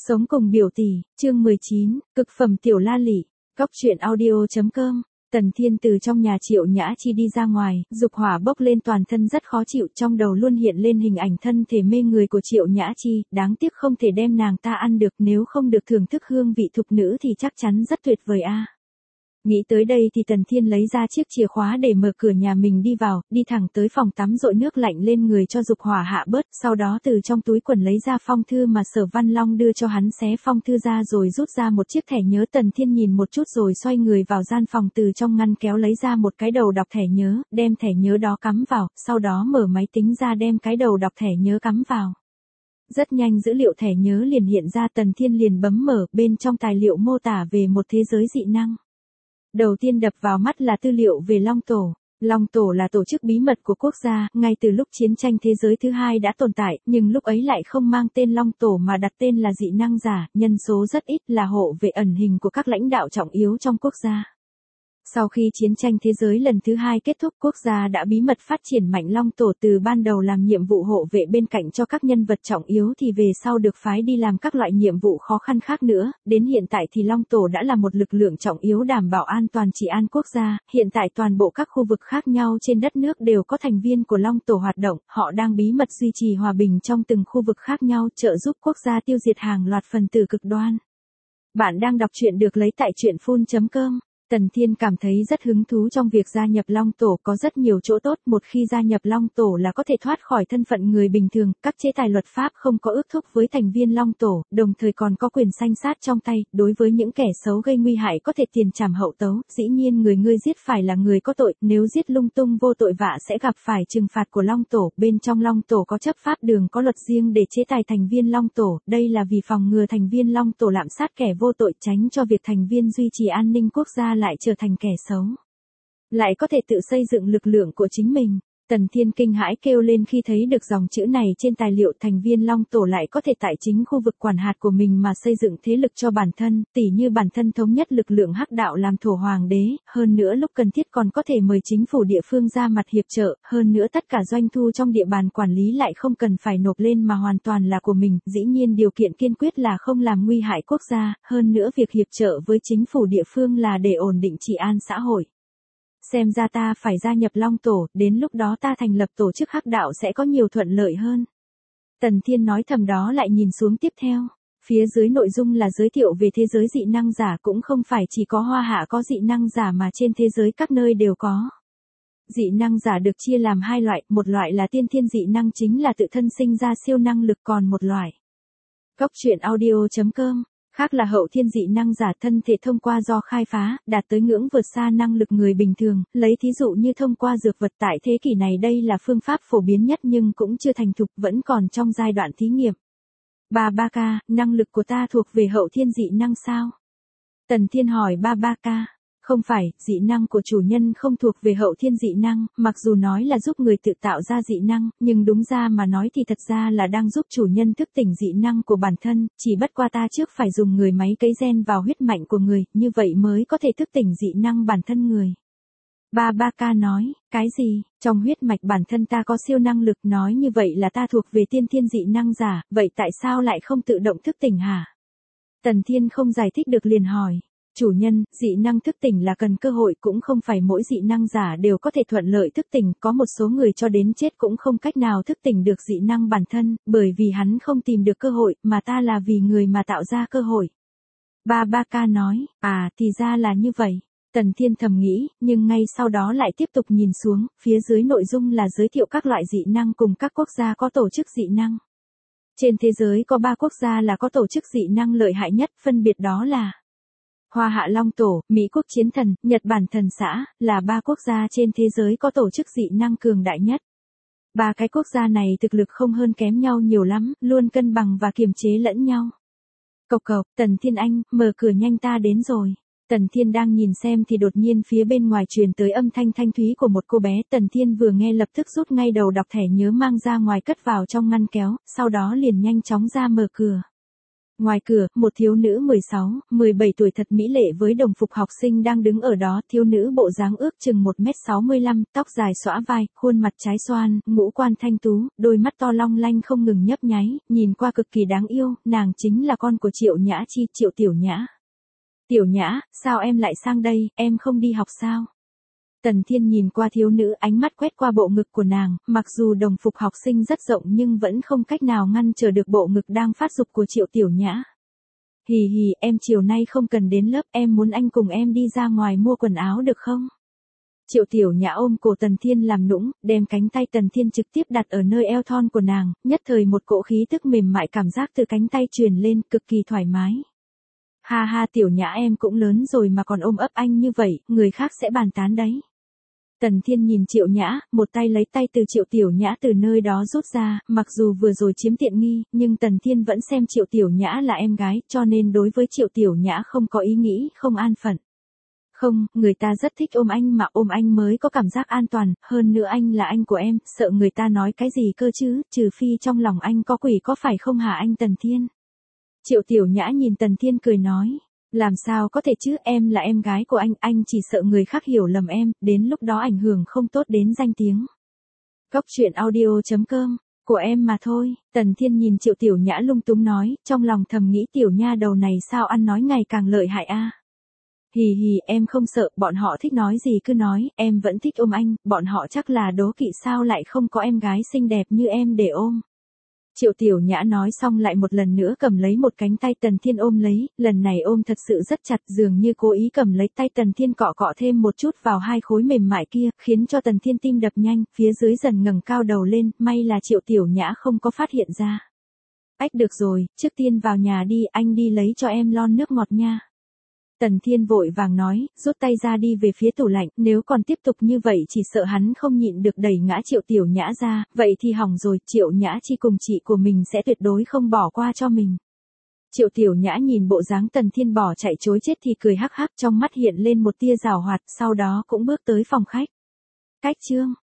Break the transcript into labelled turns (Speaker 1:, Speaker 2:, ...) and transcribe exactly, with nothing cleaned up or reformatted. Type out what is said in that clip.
Speaker 1: Sống cùng biểu tỷ, chương mười chín, cực phẩm tiểu la lị, góc truyện audio.com. Tần Thiên từ trong nhà Triệu Nhã Chi đi ra ngoài, dục hỏa bốc lên toàn thân rất khó chịu, trong đầu luôn hiện lên hình ảnh thân thể mê người của Triệu Nhã Chi, đáng tiếc không thể đem nàng ta ăn được, nếu không được thưởng thức hương vị thục nữ thì chắc chắn rất tuyệt vời a. Nghĩ tới đây thì Tần Thiên lấy ra chiếc chìa khóa để mở cửa nhà mình đi vào, đi thẳng tới phòng tắm dội nước lạnh lên người cho dục hỏa hạ bớt, sau đó từ trong túi quần lấy ra phong thư mà Sở Văn Long đưa cho hắn, xé phong thư ra rồi rút ra một chiếc thẻ nhớ. Tần Thiên nhìn một chút rồi xoay người vào gian phòng, từ trong ngăn kéo lấy ra một cái đầu đọc thẻ nhớ, đem thẻ nhớ đó cắm vào, sau đó mở máy tính ra đem cái đầu đọc thẻ nhớ cắm vào. Rất nhanh dữ liệu thẻ nhớ liền hiện ra, Tần Thiên liền bấm mở, bên trong tài liệu mô tả về một thế giới dị năng. Đầu tiên đập vào mắt là tư liệu về Long Tổ. Long Tổ là tổ chức bí mật của quốc gia, ngay từ lúc chiến tranh thế giới thứ hai đã tồn tại, nhưng lúc ấy lại không mang tên Long Tổ mà đặt tên là dị năng giả, nhân số rất ít, là hộ vệ ẩn hình của các lãnh đạo trọng yếu trong quốc gia. Sau khi chiến tranh thế giới lần thứ hai kết thúc, quốc gia đã bí mật phát triển mạnh Long Tổ, từ ban đầu làm nhiệm vụ hộ vệ bên cạnh cho các nhân vật trọng yếu thì về sau được phái đi làm các loại nhiệm vụ khó khăn khác nữa, đến hiện tại thì Long Tổ đã là một lực lượng trọng yếu đảm bảo an toàn trị an quốc gia, hiện tại toàn bộ các khu vực khác nhau trên đất nước đều có thành viên của Long Tổ hoạt động, họ đang bí mật duy trì hòa bình trong từng khu vực khác nhau, trợ giúp quốc gia tiêu diệt hàng loạt phần tử cực đoan. Bạn đang đọc truyện được lấy tại truyện phun chấm com. Tần Thiên cảm thấy rất hứng thú trong việc gia nhập Long Tổ, có rất nhiều chỗ tốt, một khi gia nhập Long Tổ là có thể thoát khỏi thân phận người bình thường, các chế tài luật pháp không có ước thúc với thành viên Long Tổ, đồng thời còn có quyền sanh sát trong tay, đối với những kẻ xấu gây nguy hại có thể tiền trảm hậu tấu, dĩ nhiên người ngươi giết phải là người có tội, nếu giết lung tung vô tội vạ sẽ gặp phải trừng phạt của Long Tổ, bên trong Long Tổ có chấp pháp đường, có luật riêng để chế tài thành viên Long Tổ, đây là vì phòng ngừa thành viên Long Tổ lạm sát kẻ vô tội, tránh cho việc thành viên duy trì an ninh quốc gia lại trở thành kẻ xấu. Lại có thể tự xây dựng lực lượng của chính mình. Tần Thiên kinh hãi kêu lên khi thấy được dòng chữ này trên tài liệu, thành viên Long Tổ lại có thể tại chính khu vực quản hạt của mình mà xây dựng thế lực cho bản thân, tỉ như bản thân thống nhất lực lượng hắc đạo làm thổ hoàng đế, hơn nữa lúc cần thiết còn có thể mời chính phủ địa phương ra mặt hiệp trợ, hơn nữa tất cả doanh thu trong địa bàn quản lý lại không cần phải nộp lên mà hoàn toàn là của mình, dĩ nhiên điều kiện kiên quyết là không làm nguy hại quốc gia, hơn nữa việc hiệp trợ với chính phủ địa phương là để ổn định trị an xã hội. Xem ra ta phải gia nhập Long Tổ, đến lúc đó ta thành lập tổ chức hắc đạo sẽ có nhiều thuận lợi hơn. Tần Thiên nói thầm, đó lại nhìn xuống tiếp theo. Phía dưới nội dung là giới thiệu về thế giới dị năng giả, cũng không phải chỉ có Hoa Hạ có dị năng giả mà trên thế giới các nơi đều có. Dị năng giả được chia làm hai loại, một loại là tiên thiên dị năng, chính là tự thân sinh ra siêu năng lực, còn một loại. Góc truyện audio.com. Khác là hậu thiên dị năng giả, thân thể thông qua do khai phá, đạt tới ngưỡng vượt xa năng lực người bình thường, lấy thí dụ như thông qua dược vật, tại thế kỷ này đây là phương pháp phổ biến nhất nhưng cũng chưa thành thục, vẫn còn trong giai đoạn thí nghiệm. Ba ba ca, năng lực của ta thuộc về hậu thiên dị năng sao? Tần Thiên hỏi ba ba ca. Không phải, dị năng của chủ nhân không thuộc về hậu thiên dị năng, mặc dù nói là giúp người tự tạo ra dị năng, nhưng đúng ra mà nói thì thật ra là đang giúp chủ nhân thức tỉnh dị năng của bản thân, chỉ bất qua ta trước phải dùng người máy cấy gen vào huyết mạch của người, như vậy mới có thể thức tỉnh dị năng bản thân người. Ba ba ca nói, cái gì, trong huyết mạch bản thân ta có siêu năng lực, nói như vậy là ta thuộc về tiên thiên dị năng giả, vậy tại sao lại không tự động thức tỉnh hả? Tần Thiên không giải thích được liền hỏi. Chủ nhân, dị năng thức tỉnh là cần cơ hội, cũng không phải mỗi dị năng giả đều có thể thuận lợi thức tỉnh, có một số người cho đến chết cũng không cách nào thức tỉnh được dị năng bản thân, bởi vì hắn không tìm được cơ hội, mà ta là vì người mà tạo ra cơ hội. Ba ba ca nói, à, thì ra là như vậy. Tần Thiên thầm nghĩ, nhưng ngay sau đó lại tiếp tục nhìn xuống, phía dưới nội dung là giới thiệu các loại dị năng cùng các quốc gia có tổ chức dị năng. Trên thế giới có ba quốc gia là có tổ chức dị năng lợi hại nhất, phân biệt đó là Hoa Hạ Long Tổ, Mỹ Quốc Chiến Thần, Nhật Bản Thần Xã, là ba quốc gia trên thế giới có tổ chức dị năng cường đại nhất. Ba cái quốc gia này thực lực không hơn kém nhau nhiều lắm, luôn cân bằng và kiềm chế lẫn nhau. Cộc cộc, Tần Thiên anh, mở cửa nhanh, ta đến rồi. Tần Thiên đang nhìn xem thì đột nhiên phía bên ngoài truyền tới âm thanh thanh thúy của một cô bé, Tần Thiên vừa nghe lập tức rút ngay đầu đọc thẻ nhớ mang ra ngoài cất vào trong ngăn kéo, sau đó liền nhanh chóng ra mở cửa. Ngoài cửa, một thiếu nữ mười sáu, mười bảy tuổi thật mỹ lệ với đồng phục học sinh đang đứng ở đó, thiếu nữ bộ dáng ước chừng một mét sáu mươi lăm, tóc dài xõa vai, khuôn mặt trái xoan, ngũ quan thanh tú, đôi mắt to long lanh không ngừng nhấp nháy, nhìn qua cực kỳ đáng yêu, nàng chính là con của Triệu Nhã Chi, Triệu Tiểu Nhã. Tiểu Nhã, sao em lại sang đây, em không đi học sao? Tần Thiên nhìn qua thiếu nữ, ánh mắt quét qua bộ ngực của nàng, mặc dù đồng phục học sinh rất rộng nhưng vẫn không cách nào ngăn trở được bộ ngực đang phát dục của Triệu Tiểu Nhã. Hì hì, em chiều nay không cần đến lớp, em muốn anh cùng em đi ra ngoài mua quần áo được không? Triệu Tiểu Nhã ôm cổ Tần Thiên làm nũng, đem cánh tay Tần Thiên trực tiếp đặt ở nơi eo thon của nàng, nhất thời một cỗ khí tức mềm mại cảm giác từ cánh tay truyền lên, cực kỳ thoải mái. Ha ha, Tiểu Nhã em cũng lớn rồi mà còn ôm ấp anh như vậy, người khác sẽ bàn tán đấy. Tần Thiên nhìn Triệu Nhã, một tay lấy tay từ Triệu Tiểu Nhã từ nơi đó rút ra, mặc dù vừa rồi chiếm tiện nghi, nhưng Tần Thiên vẫn xem Triệu Tiểu Nhã là em gái, cho nên đối với Triệu Tiểu Nhã không có ý nghĩ, không an phận. Không, người ta rất thích ôm anh mà ôm anh mới có cảm giác an toàn, hơn nữa anh là anh của em, sợ người ta nói cái gì cơ chứ, trừ phi trong lòng anh có quỷ có phải không hả anh Tần Thiên? Triệu Tiểu Nhã nhìn Tần Thiên cười nói. Làm sao có thể chứ, em là em gái của anh, anh chỉ sợ người khác hiểu lầm em, đến lúc đó ảnh hưởng không tốt đến danh tiếng. Góc truyện audio chấm com, của em mà thôi, Tần Thiên nhìn Triệu Tiểu Nhã lung túng nói, trong lòng thầm nghĩ tiểu nha đầu này sao ăn nói ngày càng lợi hại a. Hì hì, em không sợ, bọn họ thích nói gì cứ nói, em vẫn thích ôm anh, bọn họ chắc là đố kỵ sao lại không có em gái xinh đẹp như em để ôm. Triệu Tiểu Nhã nói xong lại một lần nữa cầm lấy một cánh tay Tần Thiên ôm lấy, lần này ôm thật sự rất chặt, dường như cố ý cầm lấy tay Tần Thiên cọ cọ thêm một chút vào hai khối mềm mại kia, khiến cho Tần Thiên tim đập nhanh, phía dưới dần ngẩng cao đầu lên, may là Triệu Tiểu Nhã không có phát hiện ra. Ách được rồi, trước tiên vào nhà đi, anh đi lấy cho em lon nước ngọt nha. Tần Thiên vội vàng nói, rút tay ra đi về phía tủ lạnh, nếu còn tiếp tục như vậy chỉ sợ hắn không nhịn được đẩy ngã Triệu Tiểu Nhã ra, vậy thì hỏng rồi, Triệu Nhã Chi cùng chị của mình sẽ tuyệt đối không bỏ qua cho mình. Triệu Tiểu Nhã nhìn bộ dáng Tần Thiên bỏ chạy chối chết thì cười hắc hắc, trong mắt hiện lên một tia giảo hoạt, sau đó cũng bước tới phòng khách. Cách chương